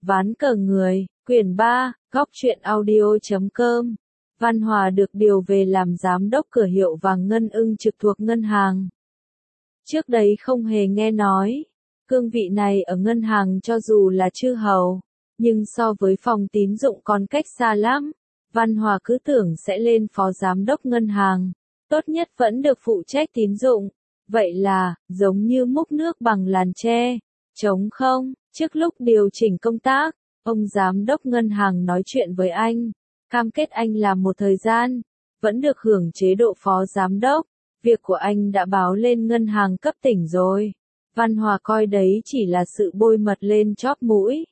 Ván cờ người, quyển 3, góc truyện audio.com. Văn Hòa được điều về làm giám đốc cửa hiệu vàng Ngân Ưng trực thuộc ngân hàng. Trước đấy không hề nghe nói, cương vị này ở ngân hàng cho dù là chư hầu, nhưng so với phòng tín dụng còn cách xa lắm. Văn Hòa cứ tưởng sẽ lên phó giám đốc ngân hàng, tốt nhất vẫn được phụ trách tín dụng. Vậy là, giống như múc nước bằng làn tre, trống không. Trước lúc điều chỉnh công tác, ông giám đốc ngân hàng nói chuyện với anh, cam kết anh làm một thời gian, vẫn được hưởng chế độ phó giám đốc. Việc của anh đã báo lên ngân hàng cấp tỉnh rồi. Văn Hòa coi đấy chỉ là sự bôi mật lên chóp mũi.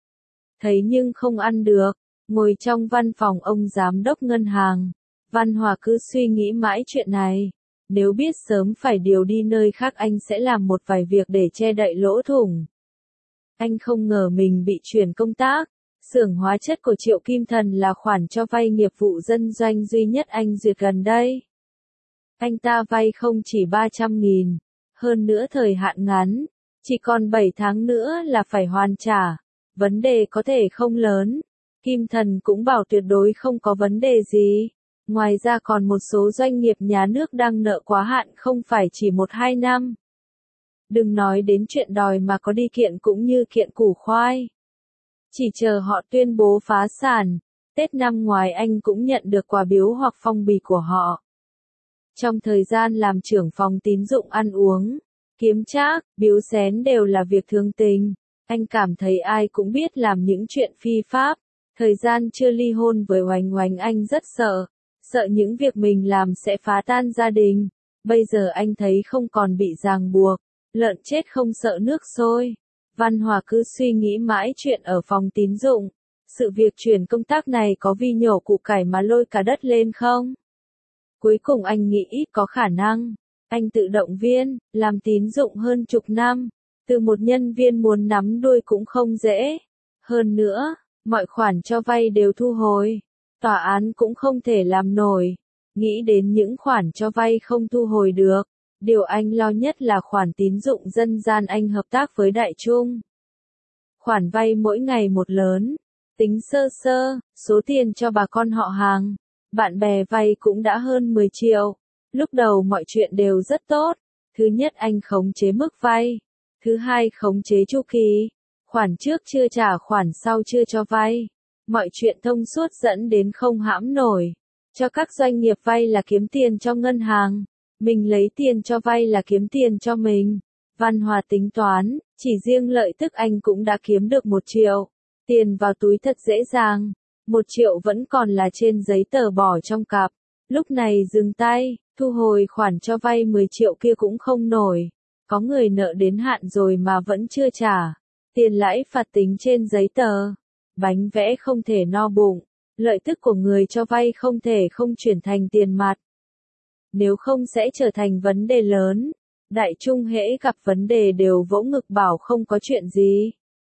Thấy nhưng không ăn được, ngồi trong văn phòng ông giám đốc ngân hàng, Văn Hòa cứ suy nghĩ mãi chuyện này. Nếu biết sớm phải điều đi nơi khác anh sẽ làm một vài việc để che đậy lỗ thủng. Anh không ngờ mình bị chuyển công tác. Xưởng hóa chất của Triệu Kim Thần là khoản cho vay nghiệp vụ dân doanh duy nhất anh duyệt gần đây. Anh ta vay không chỉ 300.000, hơn nữa thời hạn ngắn, chỉ còn 7 tháng nữa là phải hoàn trả. Vấn đề có thể không lớn, Kim Thần cũng bảo tuyệt đối không có vấn đề gì. Ngoài ra còn một số doanh nghiệp nhà nước đang nợ quá hạn không phải chỉ 1-2 năm. Đừng nói đến chuyện đòi mà có đi kiện cũng như kiện củ khoai. Chỉ chờ họ tuyên bố phá sản, Tết năm ngoài anh cũng nhận được quà biếu hoặc phong bì của họ. Trong thời gian làm trưởng phòng tín dụng ăn uống, kiếm trác, biếu xén đều là việc thường tình. Anh cảm thấy ai cũng biết làm những chuyện phi pháp. Thời gian chưa ly hôn với Oánh Oánh anh rất sợ những việc mình làm sẽ phá tan gia đình. Bây giờ anh thấy không còn bị ràng buộc, lợn chết không sợ nước sôi. Văn Hòa cứ suy nghĩ mãi chuyện ở phòng tín dụng. Sự việc chuyển công tác này có vì nhổ củ cải mà lôi cả đất lên không? Cuối cùng anh nghĩ ít có khả năng. Anh tự động viên, làm tín dụng hơn chục năm. Từ một nhân viên muốn nắm đuôi cũng không dễ. Hơn nữa, mọi khoản cho vay đều thu hồi. Tòa án cũng không thể làm nổi. Nghĩ đến những khoản cho vay không thu hồi được. Điều anh lo nhất là khoản tín dụng dân gian anh hợp tác với Đại Trung. Khoản vay mỗi ngày một lớn. Tính sơ sơ, số tiền cho bà con họ hàng, bạn bè vay cũng đã hơn 10 triệu. Lúc đầu mọi chuyện đều rất tốt. Thứ nhất anh khống chế mức vay. Thứ hai khống chế chu kỳ. Khoản trước chưa trả khoản sau chưa cho vay. Mọi chuyện thông suốt dẫn đến không hãm nổi. Cho các doanh nghiệp vay là kiếm tiền cho ngân hàng. Mình lấy tiền cho vay là kiếm tiền cho mình. Văn Hòa tính toán, chỉ riêng lợi tức anh cũng đã kiếm được 1 triệu. Tiền vào túi thật dễ dàng. 1 triệu vẫn còn là trên giấy tờ bỏ trong cặp. Lúc này dừng tay, thu hồi khoản cho vay 10 triệu kia cũng không nổi. Có người nợ đến hạn rồi mà vẫn chưa trả. Tiền lãi phạt tính trên giấy tờ. Bánh vẽ không thể no bụng. Lợi tức của người cho vay không thể không chuyển thành tiền mặt. Nếu không sẽ trở thành vấn đề lớn. Đại Trung hễ gặp vấn đề đều vỗ ngực bảo không có chuyện gì.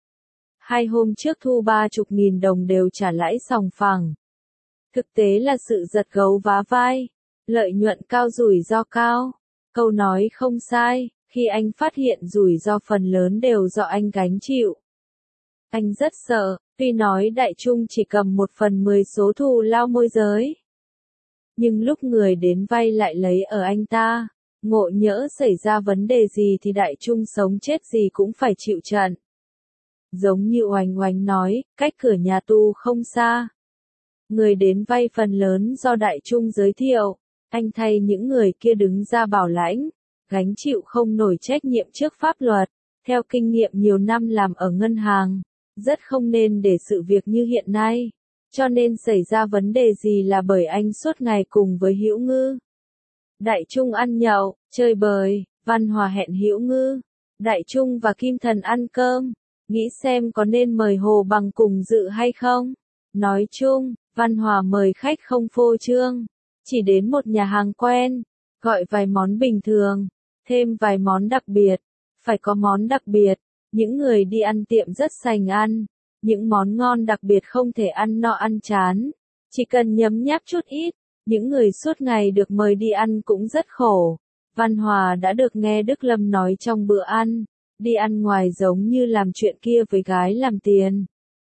2 hôm trước thu 30.000 đồng đều trả lãi sòng phẳng. Thực tế là sự giật gấu vá vai. Lợi nhuận cao rủi ro cao. Câu nói không sai, khi anh phát hiện rủi ro phần lớn đều do anh gánh chịu. Anh rất sợ, tuy nói Đại Trung chỉ cầm 1/10 số thù lao môi giới. Nhưng lúc người đến vay lại lấy ở anh ta, ngộ nhỡ xảy ra vấn đề gì thì Đại Trung sống chết gì cũng phải chịu trận. Giống như Oánh Oánh nói, cách cửa nhà tu không xa. Người đến vay phần lớn do Đại Trung giới thiệu, anh thay những người kia đứng ra bảo lãnh, gánh chịu không nổi trách nhiệm trước pháp luật. Theo kinh nghiệm nhiều năm làm ở ngân hàng, rất không nên để sự việc như hiện nay. Cho nên xảy ra vấn đề gì là bởi anh suốt ngày cùng với Hữu Ngư. Đại Trung ăn nhậu, chơi bời, Văn Hòa hẹn Hữu Ngư, Đại Trung và Kim Thần ăn cơm, nghĩ xem có nên mời Hồ Bằng cùng dự hay không. Nói chung, Văn Hòa mời khách không phô trương, chỉ đến một nhà hàng quen, gọi vài món bình thường, thêm vài món đặc biệt, phải có món đặc biệt. Những người đi ăn tiệm rất sành ăn, những món ngon đặc biệt không thể ăn no ăn chán, chỉ cần nhấm nháp chút ít. Những người suốt ngày được mời đi ăn cũng rất khổ. Văn Hòa đã được nghe Đức Lâm nói trong bữa ăn, đi ăn ngoài giống như làm chuyện kia với gái làm tiền.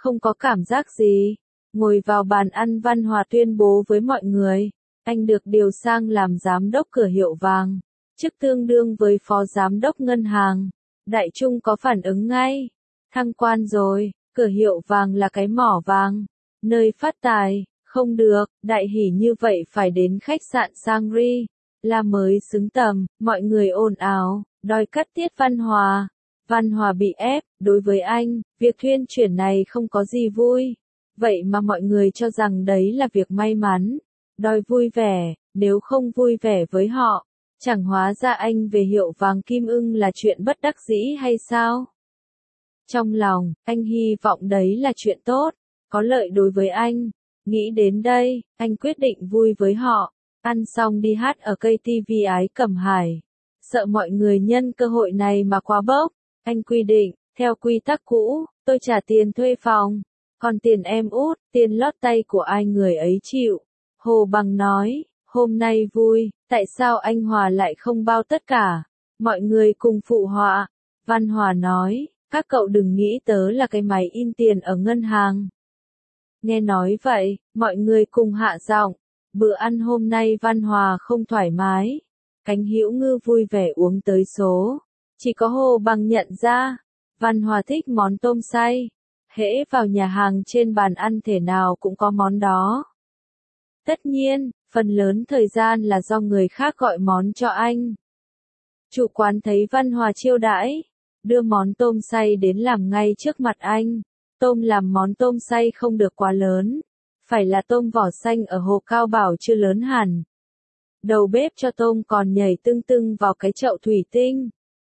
Không có cảm giác gì. Ngồi vào bàn ăn, Văn Hòa tuyên bố với mọi người, anh được điều sang làm giám đốc cửa hiệu vàng, chức tương đương với phó giám đốc ngân hàng. Đại Trung có phản ứng ngay. Thăng quan rồi, cửa hiệu vàng là cái mỏ vàng, nơi phát tài, không được, đại hỉ như vậy phải đến khách sạn Sangri, là mới xứng tầm, mọi người ồn ào, đòi cắt tiết Văn Hòa. Văn Hòa bị ép, đối với anh, việc thuyên chuyển này không có gì vui. Vậy mà mọi người cho rằng đấy là việc may mắn, đòi vui vẻ, nếu không vui vẻ với họ, chẳng hóa ra anh về hiệu vàng Kim Ưng là chuyện bất đắc dĩ hay sao? Trong lòng, anh hy vọng đấy là chuyện tốt, có lợi đối với anh. Nghĩ đến đây, anh quyết định vui với họ. Ăn xong đi hát ở cây TV Ái Cẩm Hải. Sợ mọi người nhân cơ hội này mà quá bốc. Anh quy định, theo quy tắc cũ, tôi trả tiền thuê phòng. Còn tiền em út, tiền lót tay của ai người ấy chịu. Hồ Bằng nói, hôm nay vui, tại sao anh Hòa lại không bao tất cả? Mọi người cùng phụ họa. Văn Hòa nói, các cậu đừng nghĩ tớ là cái máy in tiền ở ngân hàng. Nghe nói vậy, mọi người cùng hạ giọng. Bữa ăn hôm nay Văn Hòa không thoải mái. Cánh Hữu Ngư vui vẻ uống tới số. Chỉ có Hồ Bằng nhận ra, Văn Hòa thích món tôm xay. Hễ vào nhà hàng trên bàn ăn thể nào cũng có món đó. Tất nhiên, phần lớn thời gian là do người khác gọi món cho anh. Chủ quán thấy Văn Hòa chiêu đãi, đưa món tôm xay đến làm ngay trước mặt anh. Tôm làm món tôm xay không được quá lớn, phải là tôm vỏ xanh ở Hồ Cao Bảo chưa lớn hẳn. Đầu bếp cho tôm còn nhảy tưng tưng vào cái chậu thủy tinh.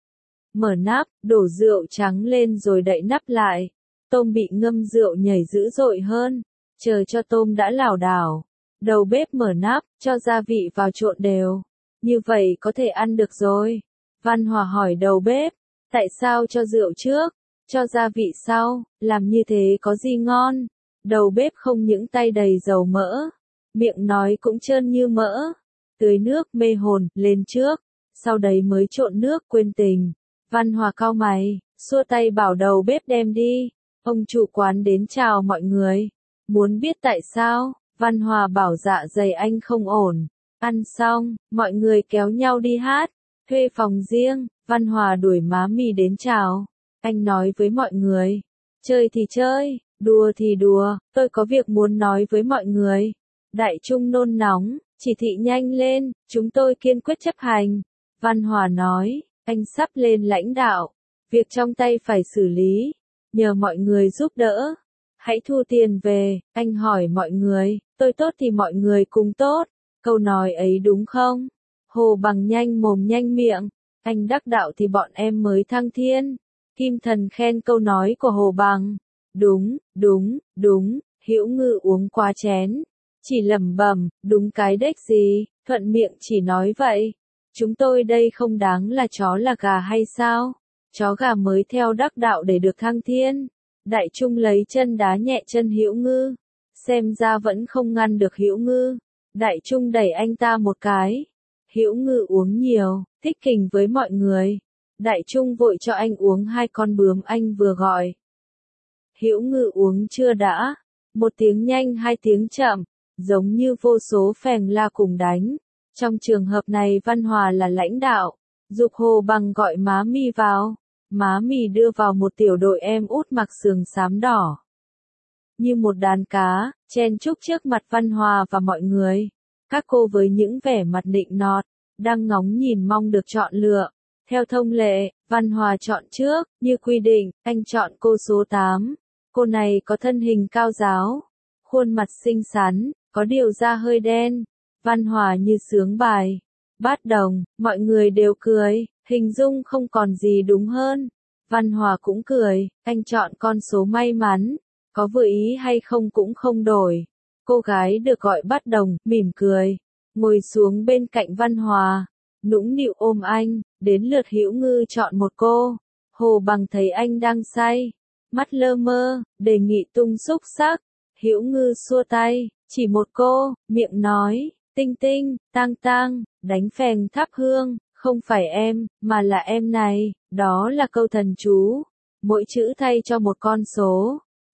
Mở nắp, đổ rượu trắng lên rồi đậy nắp lại. Tôm bị ngâm rượu nhảy dữ dội hơn, chờ cho tôm đã lảo đảo. Đầu bếp mở nắp, cho gia vị vào trộn đều. Như vậy có thể ăn được rồi. Văn Hòa hỏi đầu bếp, tại sao cho rượu trước, cho gia vị sau, làm như thế có gì ngon? Đầu bếp không những tay đầy dầu mỡ, miệng nói cũng trơn như mỡ. Tưới nước mê hồn, lên trước, sau đấy mới trộn nước quên tình. Văn Hòa cau mày, xua tay bảo đầu bếp đem đi. Ông chủ quán đến chào mọi người. Muốn biết tại sao, Văn Hòa bảo dạ dày anh không ổn. Ăn xong, mọi người kéo nhau đi hát, thuê phòng riêng. Văn Hòa đuổi má mì đến chào. Anh nói với mọi người, chơi thì chơi, đùa thì đùa, tôi có việc muốn nói với mọi người. Đại Trung nôn nóng, chỉ thị nhanh lên, chúng tôi kiên quyết chấp hành. Văn Hòa nói, anh sắp lên lãnh đạo, việc trong tay phải xử lý, nhờ mọi người giúp đỡ. Hãy thu tiền về, anh hỏi mọi người, tôi tốt thì mọi người cùng tốt, câu nói ấy đúng không? Hồ Bằng nhanh mồm nhanh miệng, anh đắc đạo thì bọn em mới thăng thiên. Kim Thần khen câu nói của Hồ Bằng. Đúng, đúng, đúng, Hữu Ngư uống quá chén. Chỉ lẩm bẩm, đúng cái đếch gì, thuận miệng chỉ nói vậy. Chúng tôi đây không đáng là chó là gà hay sao? Chó gà mới theo đắc đạo để được thăng thiên. Đại Trung lấy chân đá nhẹ chân Hữu Ngư. Xem ra vẫn không ngăn được Hữu Ngư. Đại Trung đẩy anh ta một cái. Hữu Ngư uống nhiều, thích kình với mọi người. Đại Trung vội cho anh uống 2 con bướm anh vừa gọi. Hữu Ngư uống chưa đã. 1 tiếng nhanh 2 tiếng chậm, giống như vô số phèng la cùng đánh. Trong trường hợp này Văn Hòa là lãnh đạo. Giục Hồ Bằng gọi má mì vào. Má mì đưa vào một tiểu đội em út mặc sườn xám đỏ. Như một đàn cá, chen chúc trước mặt Văn Hòa và mọi người. Các cô với những vẻ mặt nịnh nọt, đang ngóng nhìn mong được chọn lựa. Theo thông lệ, Văn Hòa chọn trước, như quy định, anh chọn cô số 8. Cô này có thân hình cao ráo, khuôn mặt xinh xắn, có điều da hơi đen. Văn Hòa như sướng bài. Bát đồng, mọi người đều cười, hình dung không còn gì đúng hơn. Văn Hòa cũng cười, anh chọn con số may mắn, có vừa ý hay không cũng không đổi. Cô gái được gọi Bát đồng, mỉm cười, ngồi xuống bên cạnh Văn Hòa, nũng nịu ôm anh, đến lượt Hữu Ngư chọn một cô. Hồ Bằng thấy anh đang say, mắt lơ mơ, đề nghị tung xúc sắc. Hữu Ngư xua tay, chỉ một cô, miệng nói, tinh tinh, tang tang, đánh phèn thắp hương, không phải em, mà là em này, đó là câu thần chú. Mỗi chữ thay cho một con số.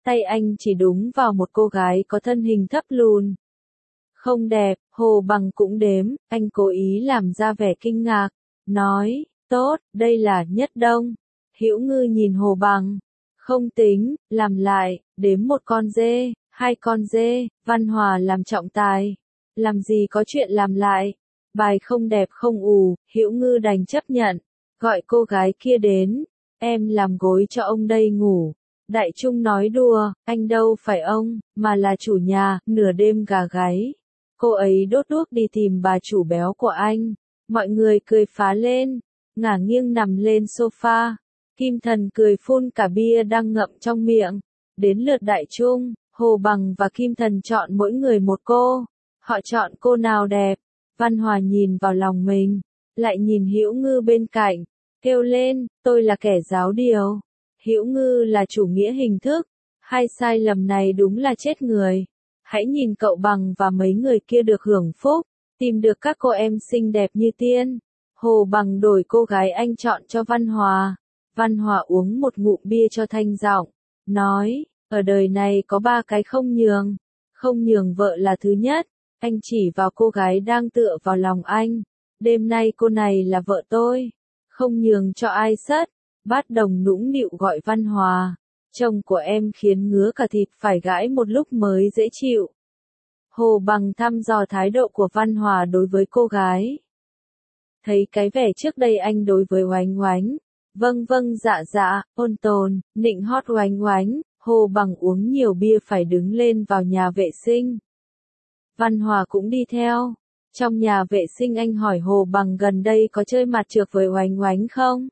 tay anh chỉ đúng vào một cô gái có thân hình thấp lùn. Không đẹp, Hồ Bằng cũng đếm, anh cố ý làm ra vẻ kinh ngạc, nói, tốt, đây là Nhất Đông. Hữu Ngư nhìn Hồ Bằng, không tính, làm lại, đếm một con dê, hai con dê, Văn Hòa làm trọng tài. Làm gì có chuyện làm lại, bài không đẹp không ù, Hữu Ngư đành chấp nhận, gọi cô gái kia đến, em làm gối cho ông đây ngủ. Đại Trung nói đùa, anh đâu phải ông, mà là chủ nhà, nửa đêm gà gáy. Cô ấy đốt đuốc đi tìm bà chủ béo của anh. Mọi người cười phá lên, ngả nghiêng nằm lên sofa. Kim Thần cười phun cả bia đang ngậm trong miệng. Đến lượt Đại Trung, Hồ Bằng và Kim Thần chọn mỗi người một cô. Họ chọn cô nào đẹp. Văn Hòa nhìn vào lòng mình, lại nhìn Hữu Ngư bên cạnh, kêu lên, tôi là kẻ giáo điều. Hữu Ngư là chủ nghĩa hình thức. Hai sai lầm này đúng là chết người. Hãy nhìn cậu Bằng và mấy người kia được hưởng phúc, tìm được các cô em xinh đẹp như tiên. Hồ Bằng đổi cô gái anh chọn cho Văn Hòa. Văn Hòa uống một ngụm bia cho thanh giọng, nói, ở đời này có ba cái không nhường. Không nhường vợ là thứ nhất. Anh chỉ vào cô gái đang tựa vào lòng anh. Đêm nay cô này là vợ tôi. Không nhường cho ai sất. Bát Đồng nũng nịu gọi Văn Hòa. Chồng của em khiến ngứa cả thịt phải gãi một lúc mới dễ chịu. Hồ Bằng thăm dò thái độ của Văn Hòa đối với cô gái. Thấy cái vẻ trước đây anh đối với Oánh Oánh. Vâng vâng dạ dạ, ôn tồn, nịnh hót Oánh Oánh. Hồ Bằng uống nhiều bia phải đứng lên vào nhà vệ sinh. Văn Hòa cũng đi theo. Trong nhà vệ sinh anh hỏi Hồ Bằng gần đây có chơi mặt trược với Oánh Oánh không?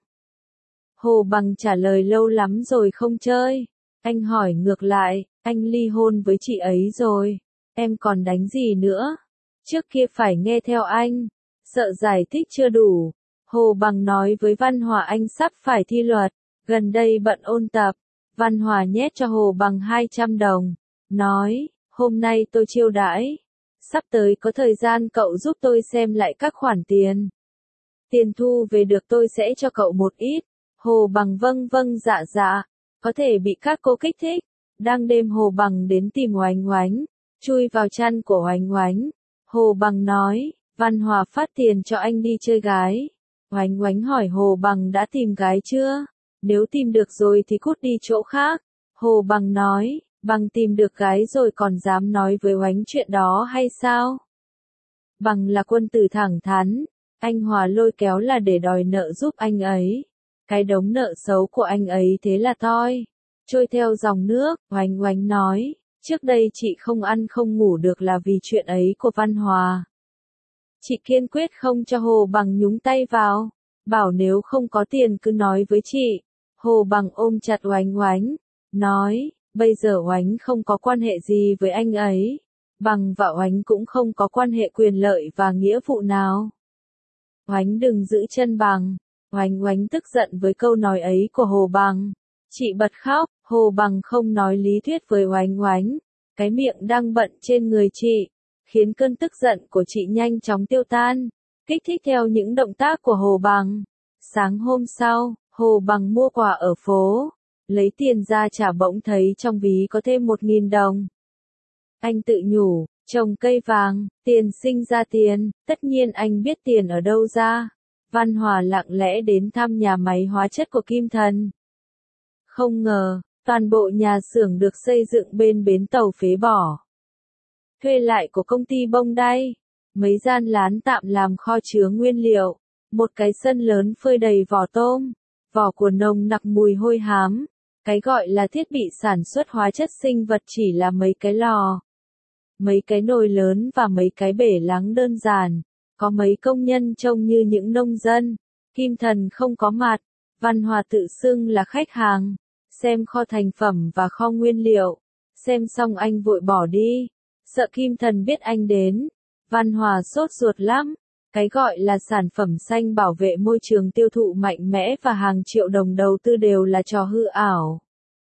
Hồ Bằng trả lời lâu lắm rồi không chơi. Anh hỏi ngược lại, anh ly hôn với chị ấy rồi. Em còn đánh gì nữa? Trước kia phải nghe theo anh. Sợ giải thích chưa đủ. Hồ Bằng nói với Văn Hòa anh sắp phải thi luật. Gần đây bận ôn tập. Văn Hòa nhét cho Hồ Bằng 200 đồng. Nói, hôm nay tôi chiêu đãi. Sắp tới có thời gian cậu giúp tôi xem lại các khoản tiền. Tiền thu về được tôi sẽ cho cậu một ít. Hồ Bằng vâng vâng dạ dạ. Có thể bị các cô kích thích. Đang đêm Hồ Bằng đến tìm Oánh Oánh. Chui vào chăn của Oánh Oánh. Hồ Bằng nói, Văn Hòa phát tiền cho anh đi chơi gái. Oánh Oánh hỏi Hồ Bằng đã tìm gái chưa? Nếu tìm được rồi thì cút đi chỗ khác. Hồ Bằng nói, Bằng tìm được gái rồi còn dám nói với Oánh chuyện đó hay sao? Bằng là quân tử thẳng thắn. Anh Hòa lôi kéo là để đòi nợ giúp anh ấy. Cái đống nợ xấu của anh ấy thế là toi. Trôi theo dòng nước, Oánh Oánh nói, trước đây chị không ăn không ngủ được là vì chuyện ấy của Văn Hòa. Chị kiên quyết không cho Hồ Bằng nhúng tay vào. Bảo nếu không có tiền cứ nói với chị. Hồ Bằng ôm chặt Oánh Oánh. Nói, bây giờ Oánh không có quan hệ gì với anh ấy. Bằng và Oánh cũng không có quan hệ quyền lợi và nghĩa vụ nào. Oánh đừng giữ chân Bằng. Oánh Oánh tức giận với câu nói ấy của Hồ Bằng. Chị bật khóc, Hồ Bằng không nói lý thuyết với Oánh Oánh. Cái miệng đang bận trên người chị, khiến cơn tức giận của chị nhanh chóng tiêu tan. Kích thích theo những động tác của Hồ Bằng. Sáng hôm sau, Hồ Bằng mua quà ở phố. Lấy tiền ra trả bỗng thấy trong ví có thêm 1.000 đồng. Anh tự nhủ, trồng cây vàng, tiền sinh ra tiền, tất nhiên anh biết tiền ở đâu ra. Văn Hòa lặng lẽ đến thăm nhà máy hóa chất của Kim Thần. Không ngờ, toàn bộ nhà xưởng được xây dựng bên bến tàu phế bỏ. Thuê lại của công ty bông đay. Mấy gian lán tạm làm kho chứa nguyên liệu. Một cái sân lớn phơi đầy vỏ tôm. Vỏ của nồng nặc mùi hôi hám. Cái gọi là thiết bị sản xuất hóa chất sinh vật chỉ là mấy cái lò. Mấy cái nồi lớn và mấy cái bể lắng đơn giản. Có mấy công nhân trông như những nông dân. Kim Thần không có mặt. Văn Hòa tự xưng là khách hàng. Xem kho thành phẩm và kho nguyên liệu. Xem xong anh vội bỏ đi. Sợ Kim Thần biết anh đến. Văn Hòa sốt ruột lắm. Cái gọi là sản phẩm xanh bảo vệ môi trường tiêu thụ mạnh mẽ và hàng triệu đồng đầu tư đều là trò hư ảo.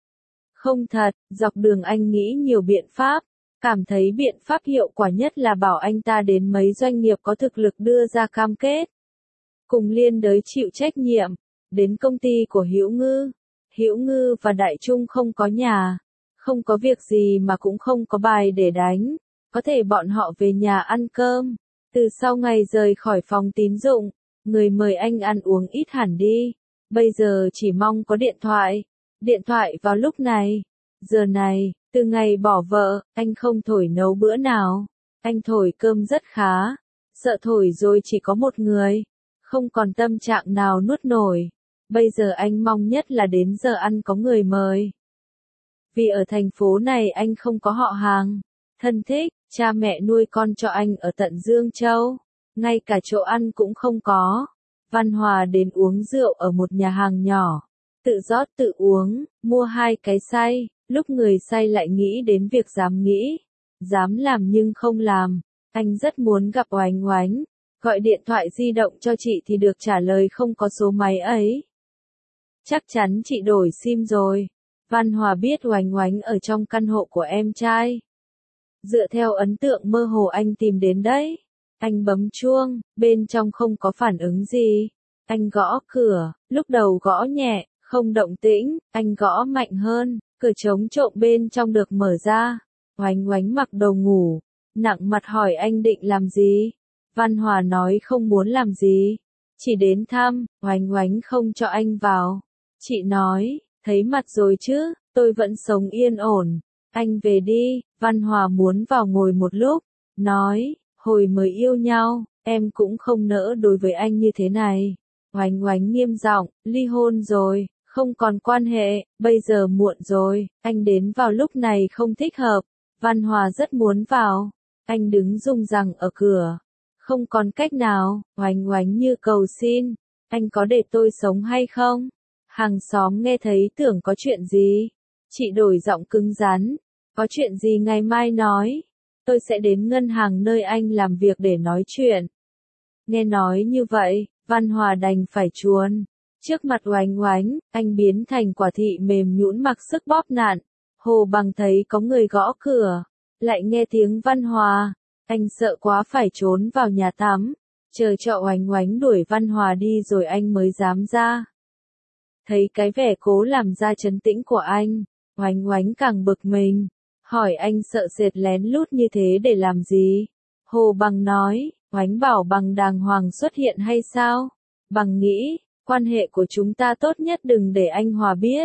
Không thật, dọc đường anh nghĩ nhiều biện pháp. Cảm thấy biện pháp hiệu quả nhất là bảo anh ta đến mấy doanh nghiệp có thực lực đưa ra cam kết. Cùng liên đới chịu trách nhiệm. Đến công ty của Hữu Ngư. Hữu Ngư và Đại Trung không có nhà. Không có việc gì mà cũng không có bài để đánh, có thể bọn họ về nhà ăn cơm. Từ sau ngày rời khỏi phòng tín dụng, người mời anh ăn uống ít hẳn đi, bây giờ chỉ mong có điện thoại. Điện thoại vào lúc này, giờ này, từ ngày bỏ vợ, anh không thổi nấu bữa nào. Anh thổi cơm rất khá, sợ thổi rồi chỉ có một người, không còn tâm trạng nào nuốt nổi. Bây giờ anh mong nhất là đến giờ ăn có người mời. Vì ở thành phố này anh không có họ hàng, thân thích, cha mẹ nuôi con cho anh ở tận Dương Châu, ngay cả chỗ ăn cũng không có. Văn Hòa đến uống rượu ở một nhà hàng nhỏ, tự rót tự uống, mua 2 cái say, lúc người say lại nghĩ đến việc dám nghĩ, dám làm nhưng không làm. Anh rất muốn gặp Oánh Oánh, gọi điện thoại di động cho chị thì được trả lời không có số máy ấy. Chắc chắn chị đổi sim rồi. Văn Hòa biết Oánh Oánh ở trong căn hộ của em trai. Dựa theo ấn tượng mơ hồ anh tìm đến đấy. Anh bấm chuông, bên trong không có phản ứng gì. Anh gõ cửa, lúc đầu gõ nhẹ, không động tĩnh, anh gõ mạnh hơn, cửa chống trộm bên trong được mở ra. Oánh Oánh mặc đồ ngủ, nặng mặt hỏi anh định làm gì. Văn Hòa nói không muốn làm gì, chỉ đến thăm. Oánh Oánh không cho anh vào. Chị nói, thấy mặt rồi chứ, tôi vẫn sống yên ổn. Anh về đi. Văn Hòa muốn vào ngồi một lúc, nói, hồi mới yêu nhau, em cũng không nỡ đối với anh như thế này. Oánh Oánh nghiêm giọng, ly hôn rồi, không còn quan hệ, bây giờ muộn rồi, anh đến vào lúc này không thích hợp. Văn Hòa rất muốn vào, anh đứng rung răng ở cửa, không còn cách nào. Oánh Oánh như cầu xin, anh có để tôi sống hay không? Hàng xóm nghe thấy tưởng có chuyện gì. Chị đổi giọng cứng rắn, có chuyện gì ngày mai nói, tôi sẽ đến ngân hàng nơi anh làm việc để nói chuyện. Nghe nói như vậy, Văn Hòa đành phải chuồn. Trước mặt Oánh Oánh, anh biến thành quả thị mềm nhũn mặc sức bóp nạn. Hồ Bằng thấy có người gõ cửa, lại nghe tiếng Văn Hòa, anh sợ quá phải trốn vào nhà tắm, chờ cho Oánh Oánh đuổi Văn Hòa đi rồi anh mới dám ra. Thấy cái vẻ cố làm ra trấn tĩnh của anh, Oánh Oánh càng bực mình, hỏi anh sợ sệt lén lút như thế để làm gì? Hồ Bằng nói, Oánh bảo Bằng đàng hoàng xuất hiện hay sao? Bằng nghĩ, quan hệ của chúng ta tốt nhất đừng để anh Hòa biết.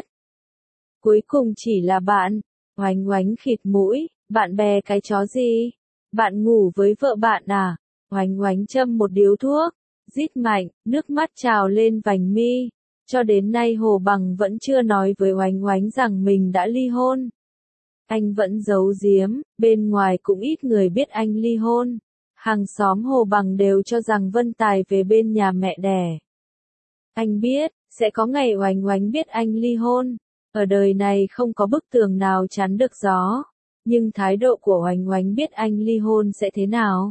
Cuối cùng chỉ là bạn. Oánh Oánh khịt mũi, bạn bè cái chó gì? Bạn ngủ với vợ bạn à? Oánh Oánh châm một điếu thuốc, rít mạnh, nước mắt trào lên vành mi. Cho đến nay Hồ Bằng vẫn chưa nói với Oánh Oánh rằng mình đã ly hôn. Anh vẫn giấu giếm, bên ngoài cũng ít người biết anh ly hôn. Hàng xóm Hồ Bằng đều cho rằng Vân Tài về bên nhà mẹ đẻ. Anh biết, sẽ có ngày Oánh Oánh biết anh ly hôn. Ở đời này không có bức tường nào chắn được gió. Nhưng thái độ của Oánh Oánh biết anh ly hôn sẽ thế nào?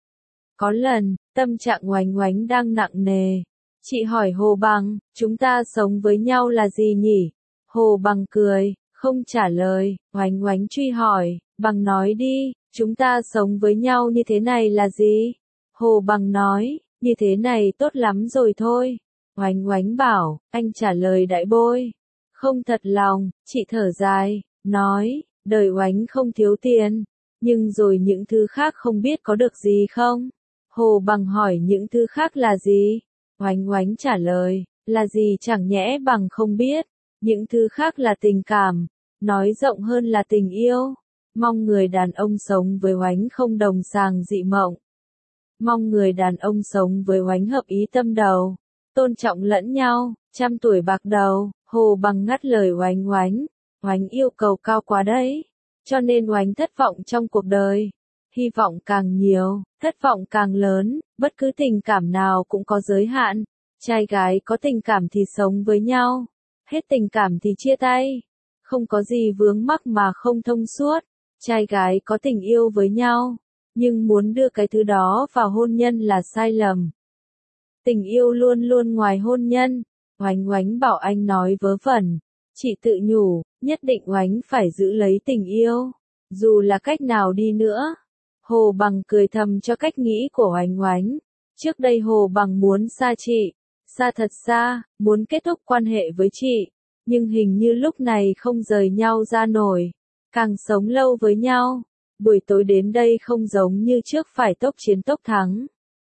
Có lần, tâm trạng Oánh Oánh đang nặng nề. Chị hỏi Hồ Bằng, chúng ta sống với nhau là gì nhỉ? Hồ Bằng cười, không trả lời. Oánh Oánh truy hỏi, Bằng nói đi, chúng ta sống với nhau như thế này là gì? Hồ Bằng nói, như thế này tốt lắm rồi thôi. Oánh Oánh bảo, anh trả lời đại bôi. Không thật lòng. Chị thở dài, nói, đời Oánh không thiếu tiền, nhưng rồi những thứ khác không biết có được gì không? Hồ Bằng hỏi những thứ khác là gì? Oánh Oánh trả lời, là gì chẳng nhẽ Bằng không biết. Những thứ khác là tình cảm, nói rộng hơn là tình yêu. Mong người đàn ông sống với Oánh không đồng sàng dị mộng. Mong người đàn ông sống với Oánh hợp ý tâm đầu, tôn trọng lẫn nhau, trăm tuổi bạc đầu. Hồ Bằng ngắt lời Oánh Oánh, Oánh yêu cầu cao quá đấy, cho nên Oánh thất vọng trong cuộc đời. Hy vọng càng nhiều, thất vọng càng lớn, bất cứ tình cảm nào cũng có giới hạn. Trai gái có tình cảm thì sống với nhau, hết tình cảm thì chia tay. Không có gì vướng mắc mà không thông suốt. Trai gái có tình yêu với nhau, nhưng muốn đưa cái thứ đó vào hôn nhân là sai lầm. Tình yêu luôn luôn ngoài hôn nhân. Oánh Oánh bảo anh nói vớ vẩn. Chị tự nhủ, nhất định Oánh phải giữ lấy tình yêu, dù là cách nào đi nữa. Hồ Bằng cười thầm cho cách nghĩ của Oánh Oánh. Trước đây Hồ Bằng muốn xa chị, xa thật xa, muốn kết thúc quan hệ với chị, nhưng hình như lúc này không rời nhau ra nổi. càng sống lâu với nhau. Buổi tối đến đây không giống như trước phải tốc chiến tốc thắng.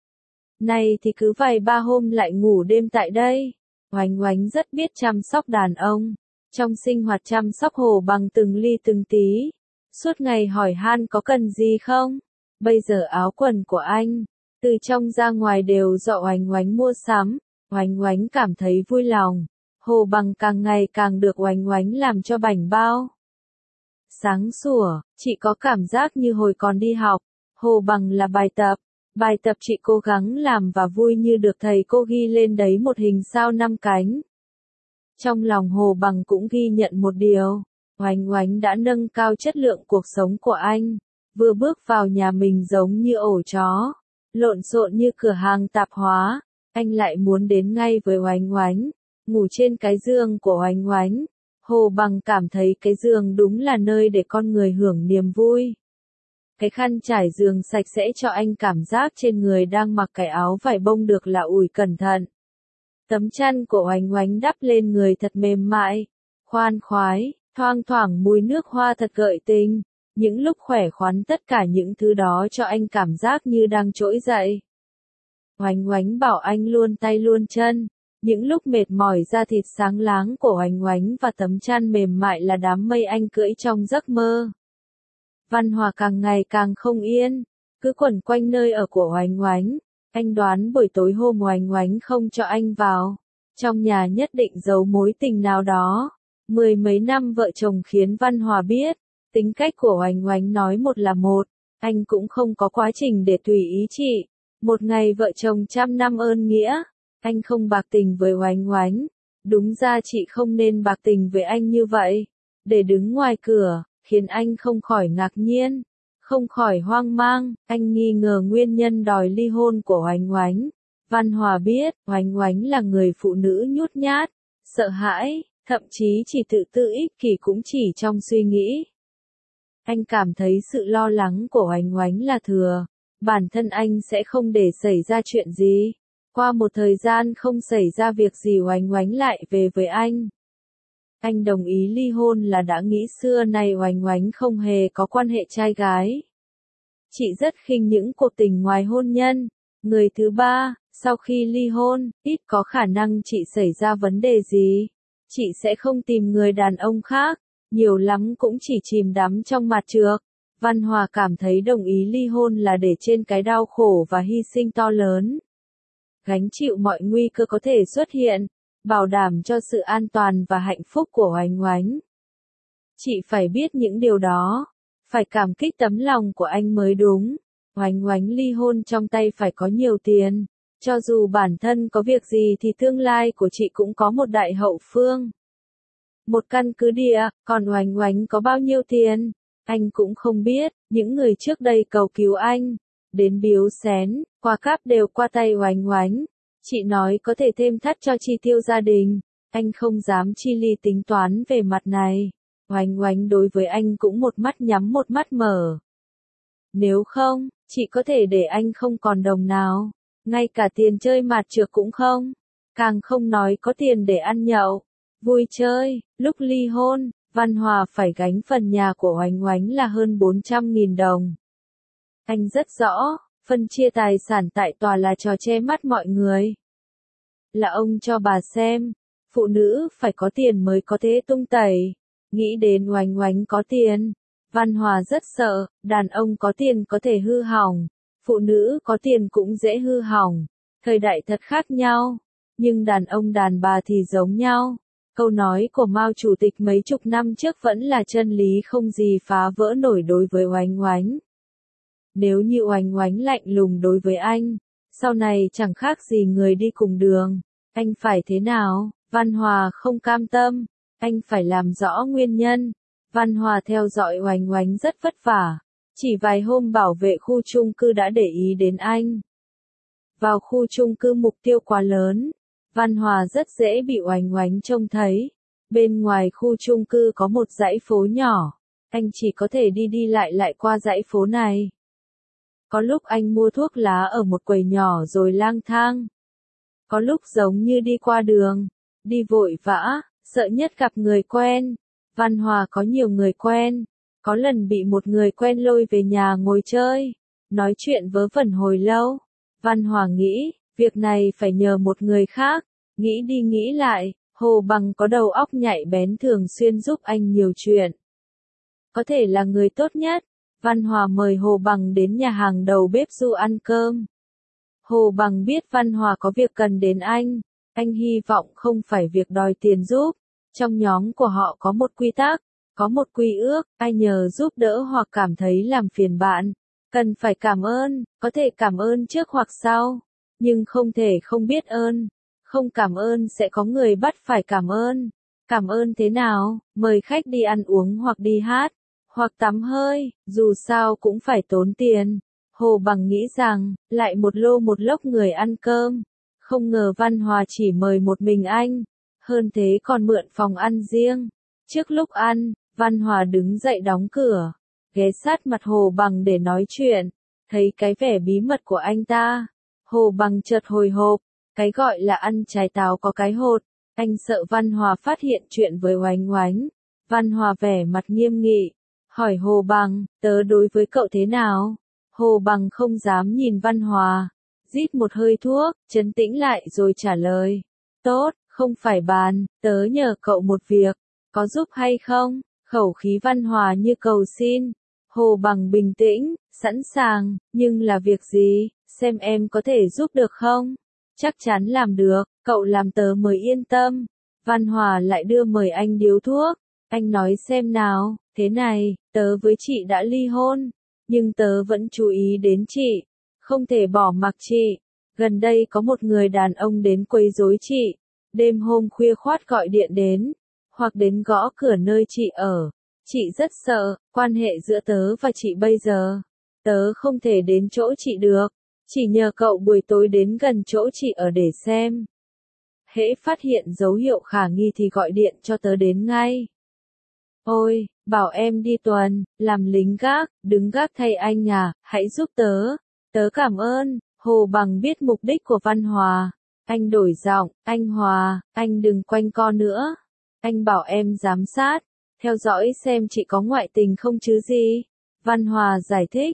Này thì cứ vài ba hôm lại ngủ đêm tại đây. Oánh Oánh rất biết chăm sóc đàn ông. Trong sinh hoạt chăm sóc Hồ Bằng từng ly từng tí. Suốt ngày hỏi han có cần gì không? Bây giờ áo quần của anh, từ trong ra ngoài đều do Oánh Oánh mua sắm. Oánh Oánh cảm thấy vui lòng. Hồ Bằng càng ngày càng được Oánh Oánh làm cho bảnh bao. Sáng sủa, chị có cảm giác như hồi còn đi học. Hồ Bằng là bài tập. Bài tập chị cố gắng làm và vui như được thầy cô ghi lên đấy một hình sao 5 cánh. Trong lòng Hồ Bằng cũng ghi nhận một điều. Oánh Oánh đã nâng cao chất lượng cuộc sống của anh. Vừa bước vào nhà mình giống như ổ chó. Lộn xộn như cửa hàng tạp hóa. Anh lại muốn đến ngay với Oánh Oánh. Ngủ trên cái giường của Oánh Oánh. Hồ Bằng cảm thấy cái giường đúng là nơi để con người hưởng niềm vui. Cái khăn trải giường sạch sẽ cho anh cảm giác trên người đang mặc cái áo vải bông được là ủi cẩn thận. Tấm chăn của Oánh Oánh đắp lên người thật mềm mại, khoan khoái, thoang thoảng mùi nước hoa thật gợi tình. Những lúc khỏe khoắn tất cả những thứ đó cho anh cảm giác như đang trỗi dậy. Oánh Oánh bảo anh luôn tay luôn chân. Những lúc mệt mỏi da thịt sáng láng của Oánh Oánh và tấm chăn mềm mại là đám mây anh cưỡi trong giấc mơ. Văn Hòa càng ngày càng không yên, cứ quẩn quanh nơi ở của Oánh Oánh. Anh đoán buổi tối hôm Oánh Oánh không cho anh vào, trong nhà nhất định giấu mối tình nào đó. Mười mấy năm vợ chồng khiến Văn Hòa biết, tính cách của Oánh Oánh nói một là một, anh cũng không có quá trình để tùy ý chị. Một ngày vợ chồng trăm năm ơn nghĩa, anh không bạc tình với Oánh Oánh. Đúng ra chị không nên bạc tình với anh như vậy. Để đứng ngoài cửa, khiến anh không khỏi ngạc nhiên, không khỏi hoang mang. Anh nghi ngờ nguyên nhân đòi ly hôn của Oánh Oánh. Văn Hòa biết, Oánh Oánh là người phụ nữ nhút nhát, sợ hãi, thậm chí chỉ tự tự ích kỷ cũng chỉ trong suy nghĩ. Anh cảm thấy sự lo lắng của Oánh Oánh là thừa, bản thân anh sẽ không để xảy ra chuyện gì. Qua một thời gian không xảy ra việc gì Oánh Oánh lại về với anh. Anh đồng ý ly hôn là đã nghĩ xưa nay Oánh Oánh không hề có quan hệ trai gái. Chị rất khinh những cuộc tình ngoài hôn nhân. Người thứ ba, sau khi ly hôn, ít có khả năng chị xảy ra vấn đề gì. Chị sẽ không tìm người đàn ông khác, nhiều lắm cũng chỉ chìm đắm trong mặt trược. Văn Hòa cảm thấy đồng ý ly hôn là để trên cái đau khổ và hy sinh to lớn. Gánh chịu mọi nguy cơ có thể xuất hiện, bảo đảm cho sự an toàn và hạnh phúc của Oánh Oánh. Chị phải biết những điều đó, phải cảm kích tấm lòng của anh mới đúng. Oánh Oánh ly hôn trong tay phải có nhiều tiền, cho dù bản thân có việc gì thì tương lai của chị cũng có một đại hậu phương. Một căn cứ địa, còn Oánh Oánh có bao nhiêu tiền, anh cũng không biết. Những người trước đây cầu cứu anh, đến biếu xén, quà cáp đều qua tay Oánh Oánh. Chị nói có thể thêm thắt cho chi tiêu gia đình, anh không dám chi ly tính toán về mặt này. Oánh Oánh đối với anh cũng một mắt nhắm một mắt mở. Nếu không, chị có thể để anh không còn đồng nào, ngay cả tiền chơi mạt trược cũng không, càng không nói có tiền để ăn nhậu, vui chơi. Lúc ly hôn, Văn Hòa phải gánh phần nhà của Oánh Oánh là hơn 400.000 đồng. Anh rất rõ, phân chia tài sản tại tòa là trò che mắt mọi người. Là ông cho bà xem, phụ nữ phải có tiền mới có thể tung tẩy. Nghĩ đến Oánh Oánh có tiền, Văn Hòa rất sợ, đàn ông có tiền có thể hư hỏng, phụ nữ có tiền cũng dễ hư hỏng. Thời đại thật khác nhau, nhưng đàn ông đàn bà thì giống nhau. Câu nói của Mao Chủ tịch mấy chục năm trước vẫn là chân lý không gì phá vỡ nổi đối với Oánh Oánh. Nếu như Oánh Oánh lạnh lùng đối với anh, sau này chẳng khác gì người đi cùng đường, anh phải thế nào? Văn Hòa không cam tâm, anh phải làm rõ nguyên nhân. Văn Hòa theo dõi Oánh Oánh rất vất vả, chỉ vài hôm bảo vệ khu chung cư đã để ý đến anh. Vào khu chung cư mục tiêu quá lớn, Văn Hòa rất dễ bị Oánh Oánh trông thấy. Bên ngoài khu chung cư có một dãy phố nhỏ, anh chỉ có thể đi đi lại qua dãy phố này. Có lúc anh mua thuốc lá ở một quầy nhỏ rồi lang thang. Có lúc giống như đi qua đường, đi vội vã, sợ nhất gặp người quen. Văn Hòa có nhiều người quen, Có lần bị một người quen lôi về nhà ngồi chơi, nói chuyện vớ vẩn hồi lâu. Văn Hòa nghĩ, việc này phải nhờ một người khác, nghĩ đi nghĩ lại, Hồ Bằng có đầu óc nhạy bén thường xuyên giúp anh nhiều chuyện. Có thể là người tốt nhất. Văn Hòa mời Hồ Bằng đến nhà hàng đầu bếp Du ăn cơm. Hồ Bằng biết Văn Hòa có việc cần đến anh hy vọng không phải việc đòi tiền giúp. Trong nhóm của họ có một quy tắc, có một quy ước, ai nhờ giúp đỡ hoặc cảm thấy làm phiền bạn, cần phải cảm ơn, có thể cảm ơn trước hoặc sau, nhưng không thể không biết ơn. Không cảm ơn sẽ có người bắt phải cảm ơn. Cảm ơn thế nào? Mời khách đi ăn uống hoặc đi hát, hoặc tắm hơi, dù sao cũng phải tốn tiền. Hồ Bằng nghĩ rằng, lại một lô một lốc người ăn cơm. Không ngờ Văn Hòa chỉ mời một mình anh. Hơn thế còn mượn phòng ăn riêng. Trước lúc ăn, Văn Hòa đứng dậy đóng cửa, ghé sát mặt Hồ Bằng để nói chuyện. Thấy cái vẻ bí mật của anh ta, Hồ Bằng chợt hồi hộp. Cái gọi là ăn trái táo có cái hột. Anh sợ Văn Hòa phát hiện chuyện với Oánh Oánh. Văn Hòa vẻ mặt nghiêm nghị, hỏi Hồ Bằng, tớ đối với cậu thế nào? Hồ Bằng không dám nhìn Văn Hòa, rít một hơi thuốc, trấn tĩnh lại rồi trả lời. Tốt, không phải bàn, tớ nhờ cậu một việc, có giúp hay không? Khẩu khí Văn Hòa như cầu xin. Hồ Bằng bình tĩnh, sẵn sàng, nhưng là việc gì, xem em có thể giúp được không? Chắc chắn làm được, cậu làm tớ mới yên tâm. Văn Hòa lại đưa mời anh điếu thuốc. Anh nói xem nào, thế này, tớ với chị đã ly hôn, nhưng tớ vẫn chú ý đến chị, không thể bỏ mặc chị. Gần đây có một người đàn ông đến quấy rối chị, đêm hôm khuya khoắt gọi điện đến, hoặc đến gõ cửa nơi chị ở. Chị rất sợ, quan hệ giữa tớ và chị bây giờ. Tớ không thể đến chỗ chị được, chỉ nhờ cậu buổi tối đến gần chỗ chị ở để xem. Hễ phát hiện dấu hiệu khả nghi thì gọi điện cho tớ đến ngay. Ôi, bảo em đi tuần, làm lính gác, đứng gác thay anh à, hãy giúp tớ. Tớ cảm ơn. Hồ Bằng biết mục đích của Văn Hòa. Anh đổi giọng, anh Hòa, anh đừng quanh co nữa. Anh bảo em giám sát, theo dõi xem chị có ngoại tình không chứ gì. Văn Hòa giải thích,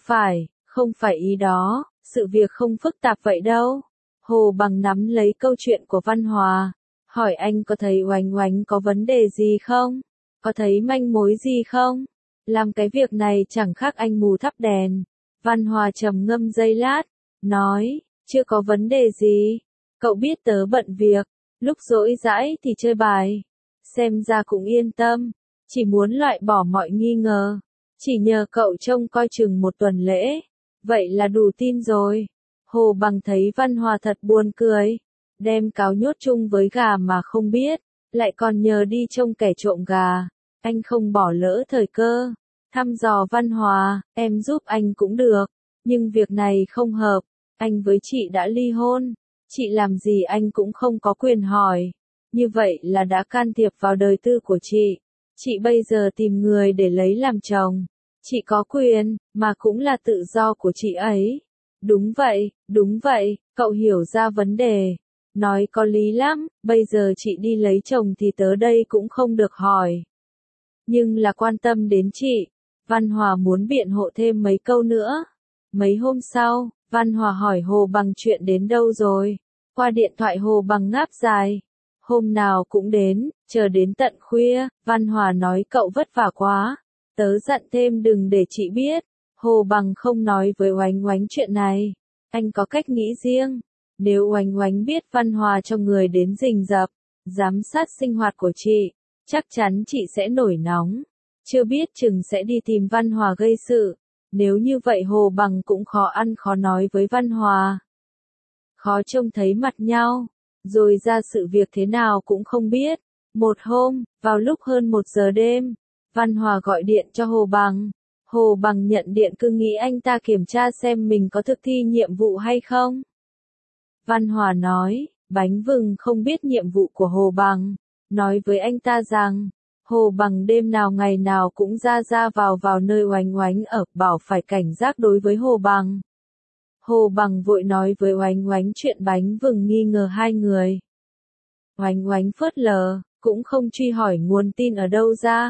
không phải ý đó, sự việc không phức tạp vậy đâu. Hồ Bằng nắm lấy câu chuyện của Văn Hòa, hỏi anh có thấy Oánh Oánh có vấn đề gì không? Có thấy manh mối gì không? Làm cái việc này chẳng khác anh mù thắp đèn. Văn Hòa trầm ngâm giây lát, nói, chưa có vấn đề gì. Cậu biết tớ bận việc, lúc rỗi rãi thì chơi bài. Xem ra cũng yên tâm, chỉ muốn loại bỏ mọi nghi ngờ. Chỉ nhờ cậu trông coi chừng một tuần lễ. Vậy là đủ tin rồi. Hồ Bằng thấy Văn Hòa thật buồn cười. Đem cáo nhốt chung với gà mà không biết, lại còn nhờ đi trông kẻ trộm gà. Anh không bỏ lỡ thời cơ. Thăm dò Văn Hòa, em giúp anh cũng được. Nhưng việc này không hợp. Anh với chị đã ly hôn. Chị làm gì anh cũng không có quyền hỏi. Như vậy là đã can thiệp vào đời tư của chị. Chị bây giờ tìm người để lấy làm chồng. Chị có quyền, mà cũng là tự do của chị ấy. Đúng vậy, cậu hiểu ra vấn đề. Nói có lý lắm, bây giờ chị đi lấy chồng thì tớ đây cũng không được hỏi. Nhưng là quan tâm đến chị. Văn Hòa muốn biện hộ thêm mấy câu nữa. Mấy hôm sau, Văn Hòa hỏi Hồ Bằng chuyện đến đâu rồi. Qua điện thoại Hồ Bằng ngáp dài. Hôm nào cũng đến, chờ đến tận khuya. Văn Hòa nói cậu vất vả quá. Tớ dặn thêm đừng để chị biết. Hồ Bằng không nói với Oánh Oánh chuyện này. Anh có cách nghĩ riêng. Nếu Oánh Oánh biết Văn Hòa cho người đến rình rập, giám sát sinh hoạt của chị, chắc chắn chị sẽ nổi nóng. Chưa biết chừng sẽ đi tìm Văn Hòa gây sự. Nếu như vậy Hồ Bằng cũng khó ăn khó nói với Văn Hòa. Khó trông thấy mặt nhau. Rồi ra sự việc thế nào cũng không biết. Một hôm, vào lúc hơn 1 giờ đêm, Văn Hòa gọi điện cho Hồ Bằng. Hồ Bằng nhận điện cứ nghĩ anh ta kiểm tra xem mình có thực thi nhiệm vụ hay không. Văn Hòa nói, bánh vừng không biết nhiệm vụ của Hồ Bằng. Nói với anh ta rằng, Hồ Bằng đêm nào ngày nào cũng ra vào nơi Oánh Oánh ở, bảo phải cảnh giác đối với Hồ Bằng. Hồ Bằng vội nói với Oánh Oánh chuyện bánh vừng nghi ngờ hai người. Oánh Oánh phớt lờ, cũng không truy hỏi nguồn tin ở đâu ra.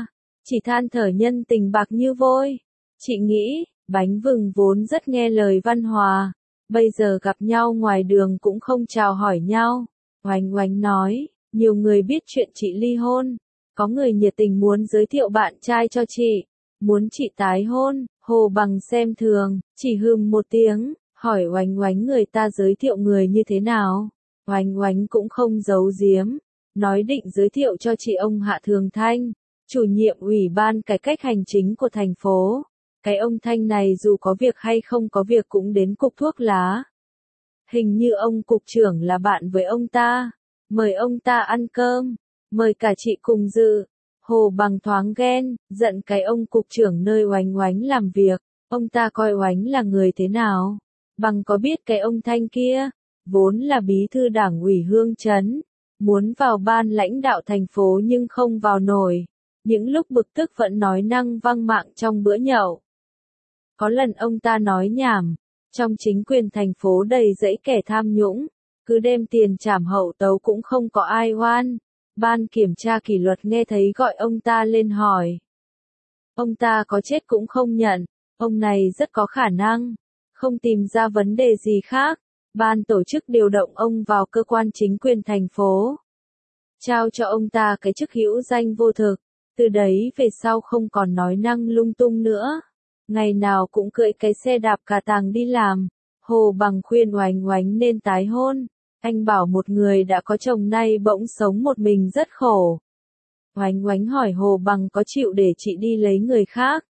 chỉ than thở nhân tình bạc như vôi. Chị nghĩ, bánh vừng vốn rất nghe lời Văn Hòa, bây giờ gặp nhau ngoài đường cũng không chào hỏi nhau. Oánh Oánh nói, nhiều người biết chuyện chị ly hôn, có người nhiệt tình muốn giới thiệu bạn trai cho chị, muốn chị tái hôn. Hồ Bằng xem thường, chỉ hừm một tiếng, hỏi Oánh Oánh người ta giới thiệu người như thế nào. Oánh Oánh cũng không giấu giếm, nói định giới thiệu cho chị ông Hạ Thường Thanh, chủ nhiệm Ủy ban Cải cách Hành chính của thành phố. Cái ông Thanh này dù có việc hay không có việc cũng đến cục thuốc lá. Hình như ông cục trưởng là bạn với ông ta, mời ông ta ăn cơm, mời cả chị cùng dự. Hồ Bằng thoáng ghen, giận cái ông cục trưởng nơi Oánh Oánh làm việc, ông ta coi Oánh là người thế nào. Bằng có biết cái ông Thanh kia, vốn là bí thư đảng ủy Hương Trấn, muốn vào ban lãnh đạo thành phố nhưng không vào nổi, những lúc bực tức vẫn nói năng văng mạng trong bữa nhậu. Có lần ông ta nói nhảm, trong chính quyền thành phố đầy rẫy kẻ tham nhũng, cứ đem tiền trảm hậu tấu cũng không có ai oan. Ban kiểm tra kỷ luật nghe thấy gọi ông ta lên hỏi. Ông ta có chết cũng không nhận, ông này rất có khả năng, không tìm ra vấn đề gì khác. Ban tổ chức điều động ông vào cơ quan chính quyền thành phố, trao cho ông ta cái chức hữu danh vô thực, từ đấy về sau không còn nói năng lung tung nữa. Ngày nào cũng cưỡi cái xe đạp cà tàng đi làm. Hồ Bằng khuyên Oánh Oánh nên tái hôn. Anh bảo một người đã có chồng nay bỗng sống một mình rất khổ. Oánh Oánh hỏi Hồ Bằng có chịu để chị đi lấy người khác.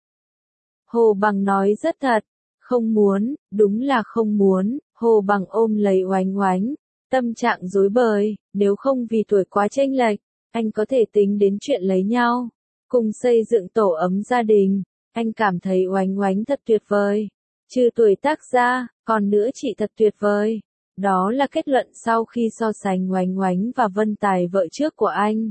Hồ Bằng nói rất thật, không muốn, đúng là không muốn. Hồ Bằng ôm lấy Oánh Oánh, tâm trạng rối bời, nếu không vì tuổi quá chênh lệch, anh có thể tính đến chuyện lấy nhau, cùng xây dựng tổ ấm gia đình. Anh cảm thấy Oánh Oánh thật tuyệt vời. Trừ tuổi tác ra, còn nữa chị thật tuyệt vời. Đó là kết luận sau khi so sánh Oánh Oánh và Vân Tài vợ trước của anh.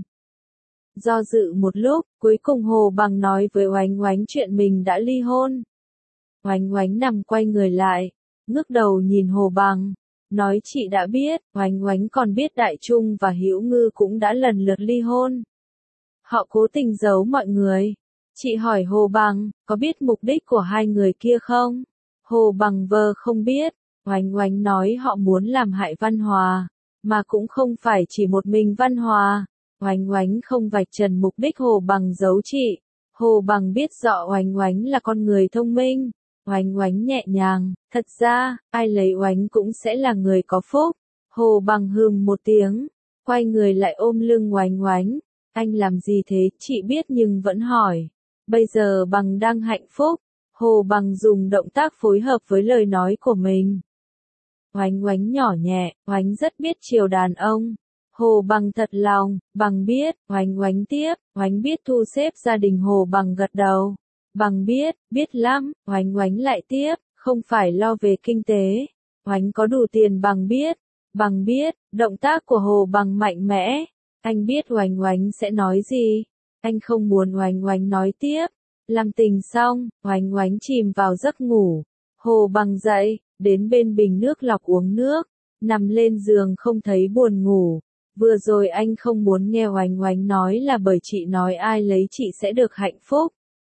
Do dự một lúc, cuối cùng Hồ Bằng nói với Oánh Oánh chuyện mình đã ly hôn. Oánh Oánh nằm quay người lại, ngước đầu nhìn Hồ Bằng, nói chị đã biết. Oánh Oánh còn biết Đại Trung và Hữu Ngư cũng đã lần lượt ly hôn. Họ cố tình giấu mọi người. Chị hỏi Hồ Bằng, có biết mục đích của hai người kia không? Hồ Bằng vờ không biết. Oánh Oánh nói họ muốn làm hại Văn Hòa, mà cũng không phải chỉ một mình Văn Hòa. Oánh Oánh không vạch trần mục đích Hồ Bằng giấu chị. Hồ Bằng biết rõ Oánh Oánh là con người thông minh. Oánh Oánh nhẹ nhàng, thật ra, ai lấy Oánh cũng sẽ là người có phúc. Hồ Bằng hừm một tiếng, quay người lại ôm lưng Oánh Oánh. Anh làm gì thế, chị biết nhưng vẫn hỏi. Bây giờ Bằng đang hạnh phúc. Hồ Bằng dùng động tác phối hợp với lời nói của mình. Oánh Oánh nhỏ nhẹ, Oánh rất biết chiều đàn ông. Hồ Bằng thật lòng, Bằng biết. Oánh Oánh tiếp, Oánh biết thu xếp gia đình. Hồ Bằng gật đầu. Bằng biết lắm. Oánh Oánh lại tiếp, không phải lo về kinh tế. Oánh có đủ tiền. Bằng biết, động tác của Hồ Bằng mạnh mẽ. Anh biết Oánh Oánh sẽ nói gì. Anh không muốn Oánh Oánh nói tiếp. Làm tình xong, Oánh Oánh chìm vào giấc ngủ. Hồ Bằng dậy, đến bên bình nước lọc uống nước, nằm lên giường không thấy buồn ngủ. Vừa rồi anh không muốn nghe Oánh Oánh nói là bởi chị nói ai lấy chị sẽ được hạnh phúc.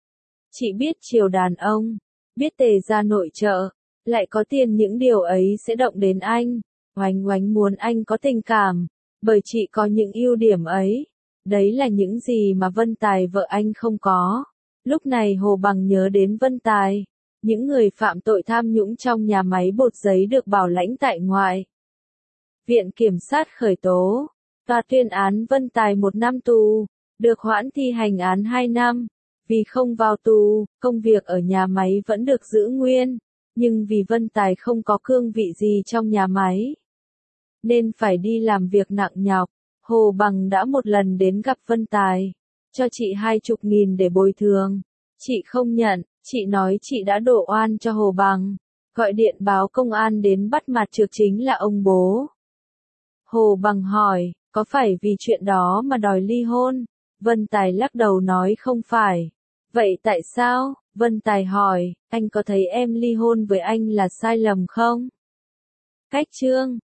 Chị biết chiều đàn ông, biết tề ra nội trợ, lại có tiền, những điều ấy sẽ động đến anh. Oánh Oánh muốn anh có tình cảm, bởi chị có những ưu điểm ấy. Đấy là những gì mà Vân Tài vợ anh không có. Lúc này Hồ Bằng nhớ đến Vân Tài. Những người phạm tội tham nhũng trong nhà máy bột giấy được bảo lãnh tại ngoại. Viện Kiểm sát khởi tố. Tòa tuyên án Vân Tài 1 năm tù, được hoãn thi hành án 2 năm. Vì không vào tù, công việc ở nhà máy vẫn được giữ nguyên. Nhưng vì Vân Tài không có cương vị gì trong nhà máy, nên phải đi làm việc nặng nhọc. Hồ Bằng đã một lần đến gặp Vân Tài, cho chị 20.000 để bồi thường. Chị không nhận, chị nói chị đã đổ oan cho Hồ Bằng, gọi điện báo công an đến bắt mặt trược chính là ông bố. Hồ Bằng hỏi, có phải vì chuyện đó mà đòi ly hôn? Vân Tài lắc đầu nói không phải. Vậy tại sao? Vân Tài hỏi, anh có thấy em ly hôn với anh là sai lầm không? Cách chương